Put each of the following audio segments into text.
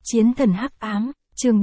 Chiến thần hắc ám, chương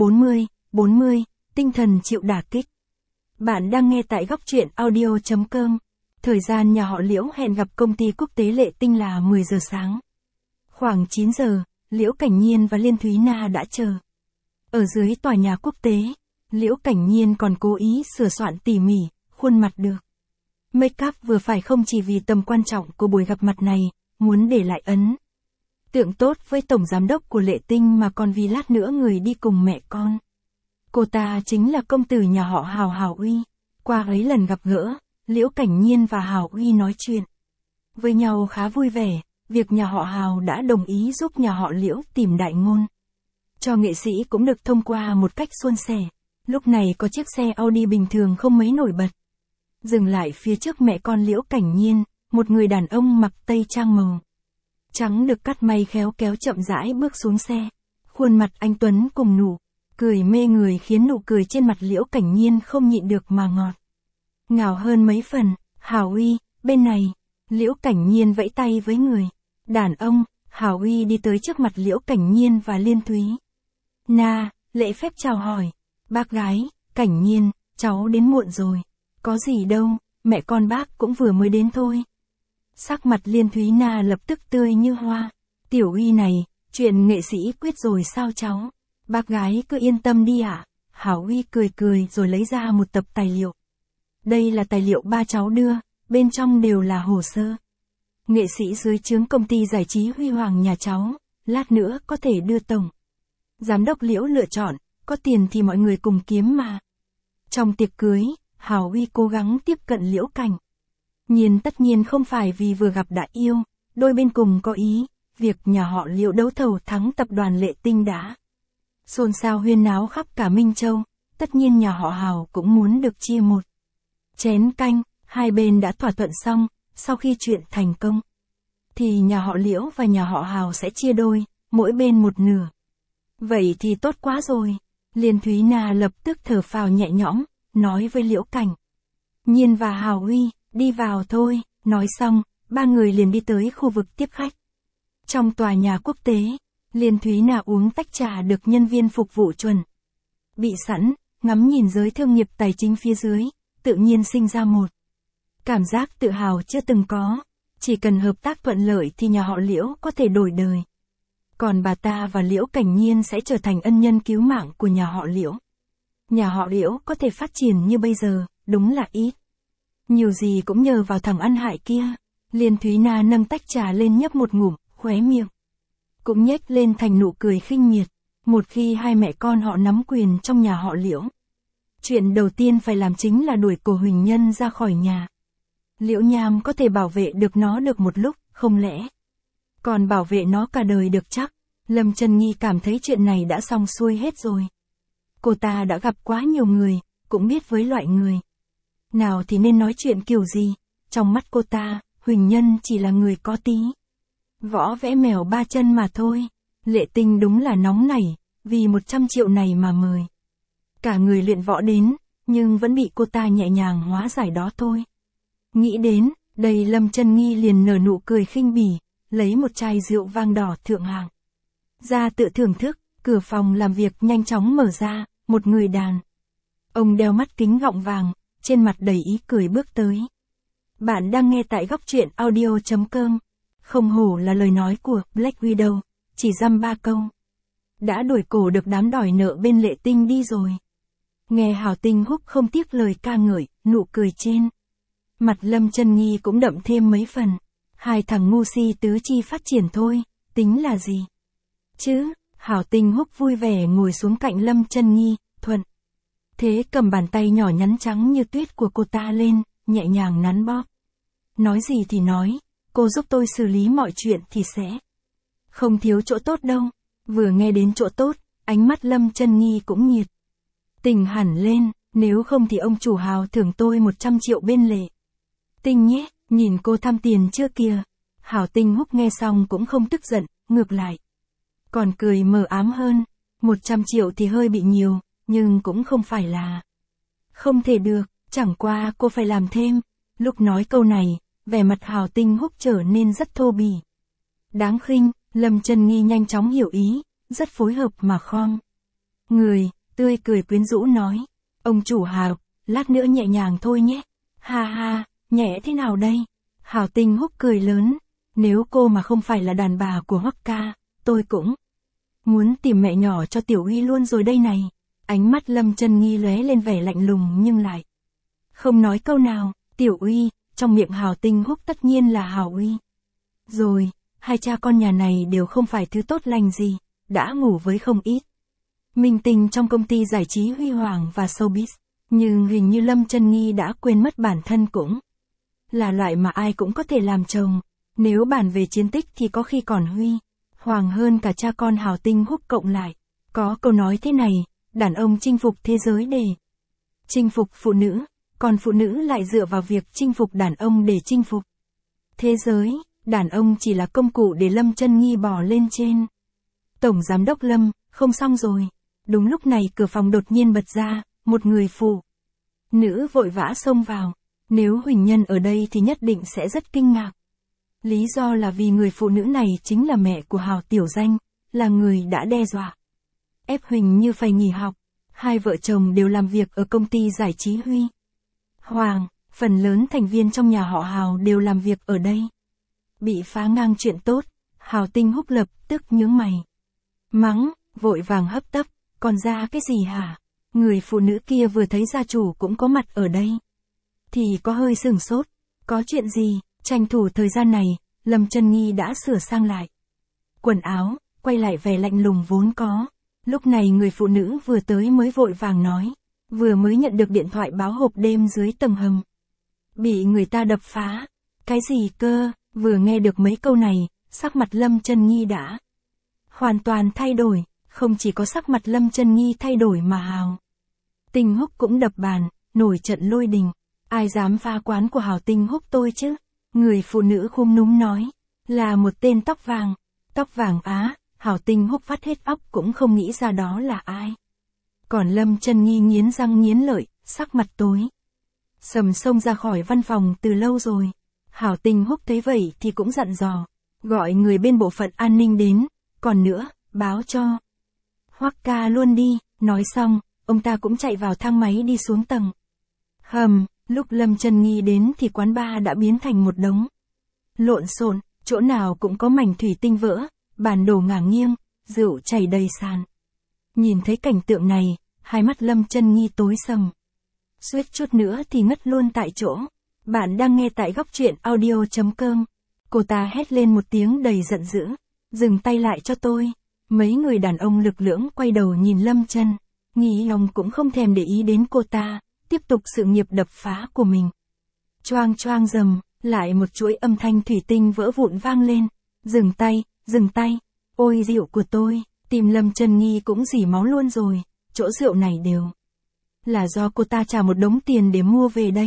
40, tinh thần chịu đả kích. Bạn đang nghe tại góc truyện audio.com. Thời gian nhà họ Liễu hẹn gặp công ty quốc tế Lệ Tinh là 10 giờ sáng. Khoảng 9 giờ, Liễu Cảnh Nhiên và Liên Thúy Na đã chờ. Ở dưới tòa nhà quốc tế, Liễu Cảnh Nhiên còn cố ý sửa soạn tỉ mỉ, khuôn mặt được make up vừa phải không chỉ vì tầm quan trọng của buổi gặp mặt này, muốn để lại ấn tượng tốt với tổng giám đốc của Lệ Tinh mà còn vì lát nữa người đi cùng mẹ con. Cô ta chính là công tử nhà họ Hào Hào Uy. Qua ấy lần gặp gỡ, Liễu Cảnh Nhiên và Hào Uy nói chuyện với nhau khá vui vẻ, việc nhà họ Hào đã đồng ý giúp nhà họ Liễu tìm đại ngôn cho nghệ sĩ cũng được thông qua một cách suôn sẻ. Lúc này có chiếc xe Audi bình thường không mấy nổi bật dừng lại phía trước mẹ con Liễu Cảnh Nhiên, một người đàn ông mặc tây trang màu trắng được cắt may khéo kéo chậm rãi bước xuống xe. Khuôn mặt anh tuấn cùng nụ cười mê người khiến nụ cười trên mặt Liễu Cảnh Nhiên không nhịn được mà ngọt ngào hơn mấy phần. Hào Uy, bên này. Liễu Cảnh Nhiên vẫy tay với người đàn ông. Hào Uy đi tới trước mặt Liễu Cảnh Nhiên và Liên Thúy Na, lễ phép chào hỏi. Bác gái, Cảnh Nhiên, cháu đến muộn rồi. Có gì đâu, mẹ con bác cũng vừa mới đến thôi. Sắc mặt Liên Thúy Na lập tức tươi như hoa. Tiểu Uy này, chuyện nghệ sĩ quyết rồi sao cháu? Bác gái cứ yên tâm đi ạ. Hảo Uy cười cười rồi lấy ra một tập tài liệu. Đây là tài liệu ba cháu đưa, bên trong đều là hồ sơ nghệ sĩ dưới trướng công ty giải trí Huy Hoàng nhà cháu, lát nữa có thể đưa tổng giám đốc Liễu lựa chọn, có tiền thì mọi người cùng kiếm mà. Trong tiệc cưới, Hảo Uy cố gắng tiếp cận Liễu Cảnh Nhiên tất nhiên không phải vì vừa gặp đã yêu, đôi bên cùng có ý, việc nhà họ Liễu đấu thầu thắng tập đoàn Lệ Tinh đã xôn xao huyên náo khắp cả Minh Châu, tất nhiên nhà họ Hào cũng muốn được chia một chén canh. Hai bên đã thỏa thuận xong, sau khi chuyện thành công thì nhà họ Liễu và nhà họ Hào sẽ chia đôi, mỗi bên một nửa. Vậy thì tốt quá rồi. Liên Thúy Na lập tức thở phào nhẹ nhõm, nói với Liễu Cảnh Nhiên và Hào Uy, đi vào thôi. Nói xong, ba người liền đi tới khu vực tiếp khách. Trong tòa nhà quốc tế, Liên Thúy Na uống tách trà được nhân viên phục vụ chuẩn bị sẵn, ngắm nhìn giới thương nghiệp tài chính phía dưới, tự nhiên sinh ra một cảm giác tự hào chưa từng có. Chỉ cần hợp tác thuận lợi thì nhà họ Liễu có thể đổi đời. Còn bà ta và Liễu Cảnh Nhiên sẽ trở thành ân nhân cứu mạng của nhà họ Liễu. Nhà họ Liễu có thể phát triển như bây giờ, đúng là ít nhiều gì cũng nhờ vào thằng ăn hại kia. Liên Thúy Na nâng tách trà lên nhấp một ngụm, khóe miệng cũng nhếch lên thành nụ cười khinh miệt. Một khi hai mẹ con họ nắm quyền trong nhà họ Liễu, chuyện đầu tiên phải làm chính là đuổi Cổ Huỳnh Nhân ra khỏi nhà. Liễu Nham có thể bảo vệ được nó được một lúc, không lẽ còn bảo vệ nó cả đời được chắc? Lâm Chân Nghi cảm thấy chuyện này đã xong xuôi hết rồi. Cô ta đã gặp quá nhiều người, cũng biết với loại người nào thì nên nói chuyện kiểu gì. Trong mắt cô ta, Huỳnh Nhân chỉ là người có tí võ vẽ mèo ba chân mà thôi. Lệ Tinh đúng là nóng nảy, vì 100 triệu này mà mời cả người luyện võ đến, nhưng vẫn bị cô ta nhẹ nhàng hóa giải đó thôi. Nghĩ đến đây, Lâm Chân Nghi liền nở nụ cười khinh bỉ, lấy một chai rượu vang đỏ thượng hạng ra tự thưởng thức. Cửa phòng làm việc nhanh chóng mở ra, một người đàn ông đeo mắt kính gọng vàng, trên mặt đầy ý cười bước tới. Bạn đang nghe tại góc truyện audio.com. Không hổ là lời nói của Black Widow, chỉ dăm 3 câu đã đuổi cổ được đám đòi nợ bên Lệ Tinh đi rồi. Nghe Hào Tinh Húc không tiếc lời ca ngợi, nụ cười trên mặt Lâm Chân Nghi cũng đậm thêm mấy phần. Hai thằng ngu si tứ chi phát triển thôi, tính là gì chứ? Hào Tinh Húc vui vẻ ngồi xuống cạnh Lâm Chân Nghi, thuận thế cầm bàn tay nhỏ nhắn trắng như tuyết của cô ta lên, nhẹ nhàng nắn bóp. Nói gì thì nói, cô giúp tôi xử lý mọi chuyện thì sẽ không thiếu chỗ tốt đâu. Vừa nghe đến chỗ tốt, ánh mắt Lâm Chân Nghi cũng nhiệt tình hẳn lên. Nếu không thì ông chủ Hào thưởng tôi 100 triệu bên Lệ Tinh nhé. Nhìn cô tham tiền chưa kìa. Hào Tinh Húc nghe xong cũng không tức giận, ngược lại còn cười mờ ám hơn. 100 triệu thì hơi bị nhiều, nhưng cũng không phải là không thể được, chẳng qua cô phải làm thêm. Lúc nói câu này, vẻ mặt Hào Tinh Húc trở nên rất thô bỉ, đáng khinh. Lâm Chân Nghi nhanh chóng hiểu ý, rất phối hợp mà khom người, tươi cười quyến rũ nói. Ông chủ Hào, lát nữa nhẹ nhàng thôi nhé. Ha ha, nhẹ thế nào đây? Hào Tinh Húc cười lớn. Nếu cô mà không phải là đàn bà của Hoắc ca, tôi cũng muốn tìm mẹ nhỏ cho Tiểu Uy luôn rồi đây này. Ánh mắt Lâm Chân Nghi lóe lên vẻ lạnh lùng nhưng lại không nói câu nào. Tiểu Uy, trong miệng Hào Tinh Húc tất nhiên là Hào Uy. Rồi, hai cha con nhà này đều không phải thứ tốt lành gì, đã ngủ với không ít minh tinh trong công ty giải trí huy hoàng và showbiz. Nhưng hình như Lâm Chân Nghi đã quên mất bản thân cũng là loại mà ai cũng có thể làm chồng. Nếu bàn về chiến tích thì có khi còn huy hoàng hơn cả cha con Hào Tinh Húc cộng lại. Có câu nói thế này, đàn ông chinh phục thế giới để chinh phục phụ nữ, còn phụ nữ lại dựa vào việc chinh phục đàn ông để chinh phục thế giới. Đàn ông chỉ là công cụ để Lâm Chân Nghi bò lên trên. Tổng giám đốc Lâm, không xong rồi. Đúng lúc này cửa phòng đột nhiên bật ra, một người phụ nữ vội vã xông vào. Nếu Huỳnh Nhân ở đây thì nhất định sẽ rất kinh ngạc. Lý do là vì người phụ nữ này chính là mẹ của Hào Tiểu Danh, là người đã đe dọa ép Huỳnh Như phải nghỉ học. Hai vợ chồng đều làm việc ở công ty giải trí Huy Hoàng, phần lớn thành viên trong nhà họ Hào đều làm việc ở đây. Bị phá ngang chuyện tốt, Hào Tinh Húc lập tức nhướng mày. Mắng, vội vàng hấp tấp, còn ra cái gì hả? Người phụ nữ kia vừa thấy gia chủ cũng có mặt ở đây thì có hơi sửng sốt. Có chuyện gì? Tranh thủ thời gian này, Lâm Chân Nghi đã sửa sang lại quần áo, quay lại vẻ lạnh lùng vốn có. Lúc này người phụ nữ vừa tới mới vội vàng nói, vừa mới nhận được điện thoại báo hộp đêm dưới tầng hầm bị người ta đập phá. Cái gì cơ? Vừa nghe được mấy câu này, sắc mặt Lâm Chân Nghi đã hoàn toàn thay đổi. Không chỉ có sắc mặt Lâm Chân Nghi thay đổi mà Hào Tinh Húc cũng đập bàn, nổi trận lôi đình. Ai dám phá quán của Hào Tinh Húc tôi chứ? Người phụ nữ khúm núm nói, là một tên tóc vàng. Tóc vàng á? Hào Tinh Húc vắt hết óc cũng không nghĩ ra đó là ai. Còn Lâm Chân Nghi nghiến răng nghiến lợi, sắc mặt tối sầm xông ra khỏi văn phòng từ lâu rồi. Hào Tinh Húc thấy vậy thì cũng dặn dò, gọi người bên bộ phận an ninh đến, còn nữa, báo cho Hoắc ca luôn đi. Nói xong, ông ta cũng chạy vào thang máy đi xuống tầng hầm. Lúc Lâm Chân Nghi đến thì quán bar đã biến thành một đống lộn xộn, chỗ nào cũng có mảnh thủy tinh vỡ, bàn đổ ngả nghiêng, rượu chảy đầy sàn. Nhìn thấy cảnh tượng này, hai mắt Lâm Chân Nghi tối sầm, suýt chút nữa thì ngất luôn tại chỗ. Bạn đang nghe tại góc truyện audio.com. Cô ta hét lên một tiếng đầy giận dữ, dừng tay lại cho tôi. Mấy người đàn ông lực lưỡng quay đầu nhìn Lâm Chân Nghi, ông cũng không thèm để ý đến cô ta, tiếp tục sự nghiệp đập phá của mình. Choang choang rầm, lại một chuỗi âm thanh thủy tinh vỡ vụn vang lên. Dừng tay, dừng tay. Ôi rượu của tôi, tim Lâm Chân Nghi cũng rỉ máu luôn rồi. Chỗ rượu này đều là do cô ta trả một đống tiền để mua về đấy.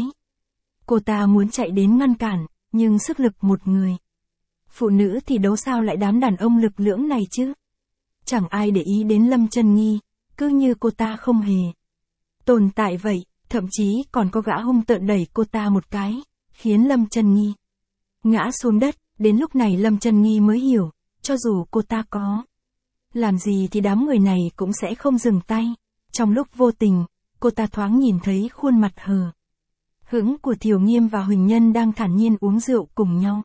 Cô ta muốn chạy đến ngăn cản, nhưng sức lực một người phụ nữ thì đấu sao lại đám đàn ông lực lưỡng này chứ. Chẳng ai để ý đến Lâm Chân Nghi, cứ như cô ta không hề tồn tại vậy. Thậm chí còn có gã hung tợn đẩy cô ta một cái, khiến Lâm Chân Nghi ngã xuống đất. Đến lúc này Lâm Chân Nghi mới hiểu, cho dù cô ta có làm gì thì đám người này cũng sẽ không dừng tay. Trong lúc vô tình, cô ta thoáng nhìn thấy khuôn mặt hờ hững của Thiều Nghiêm và Huỳnh Nhân đang thản nhiên uống rượu cùng nhau.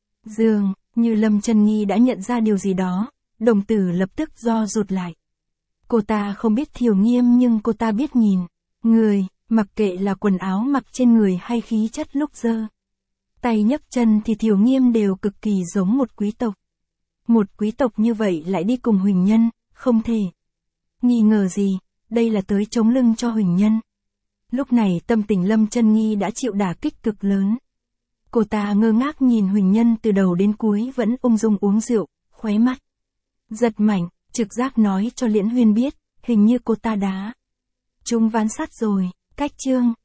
Dường như Lâm Chân Nghi đã nhận ra điều gì đó, đồng tử lập tức do rụt lại. Cô ta không biết Thiều Nghiêm nhưng cô ta biết nhìn người, mặc kệ là quần áo mặc trên người hay khí chất lúc giơ tay nhấc chân thì Thiều Nghiêm đều cực kỳ giống một quý tộc. Một quý tộc như vậy lại đi cùng Huỳnh Nhân, không thể nghi ngờ gì, đây là tới chống lưng cho Huỳnh Nhân. Lúc này tâm tình Lâm Chân Nghi đã chịu đả kích cực lớn. Cô ta ngơ ngác nhìn Huỳnh Nhân từ đầu đến cuối vẫn ung dung uống rượu, khóe mắt giật mạnh, trực giác nói cho Liễn Huyên biết, hình như cô ta đã trúng ván sắt rồi. Cách chương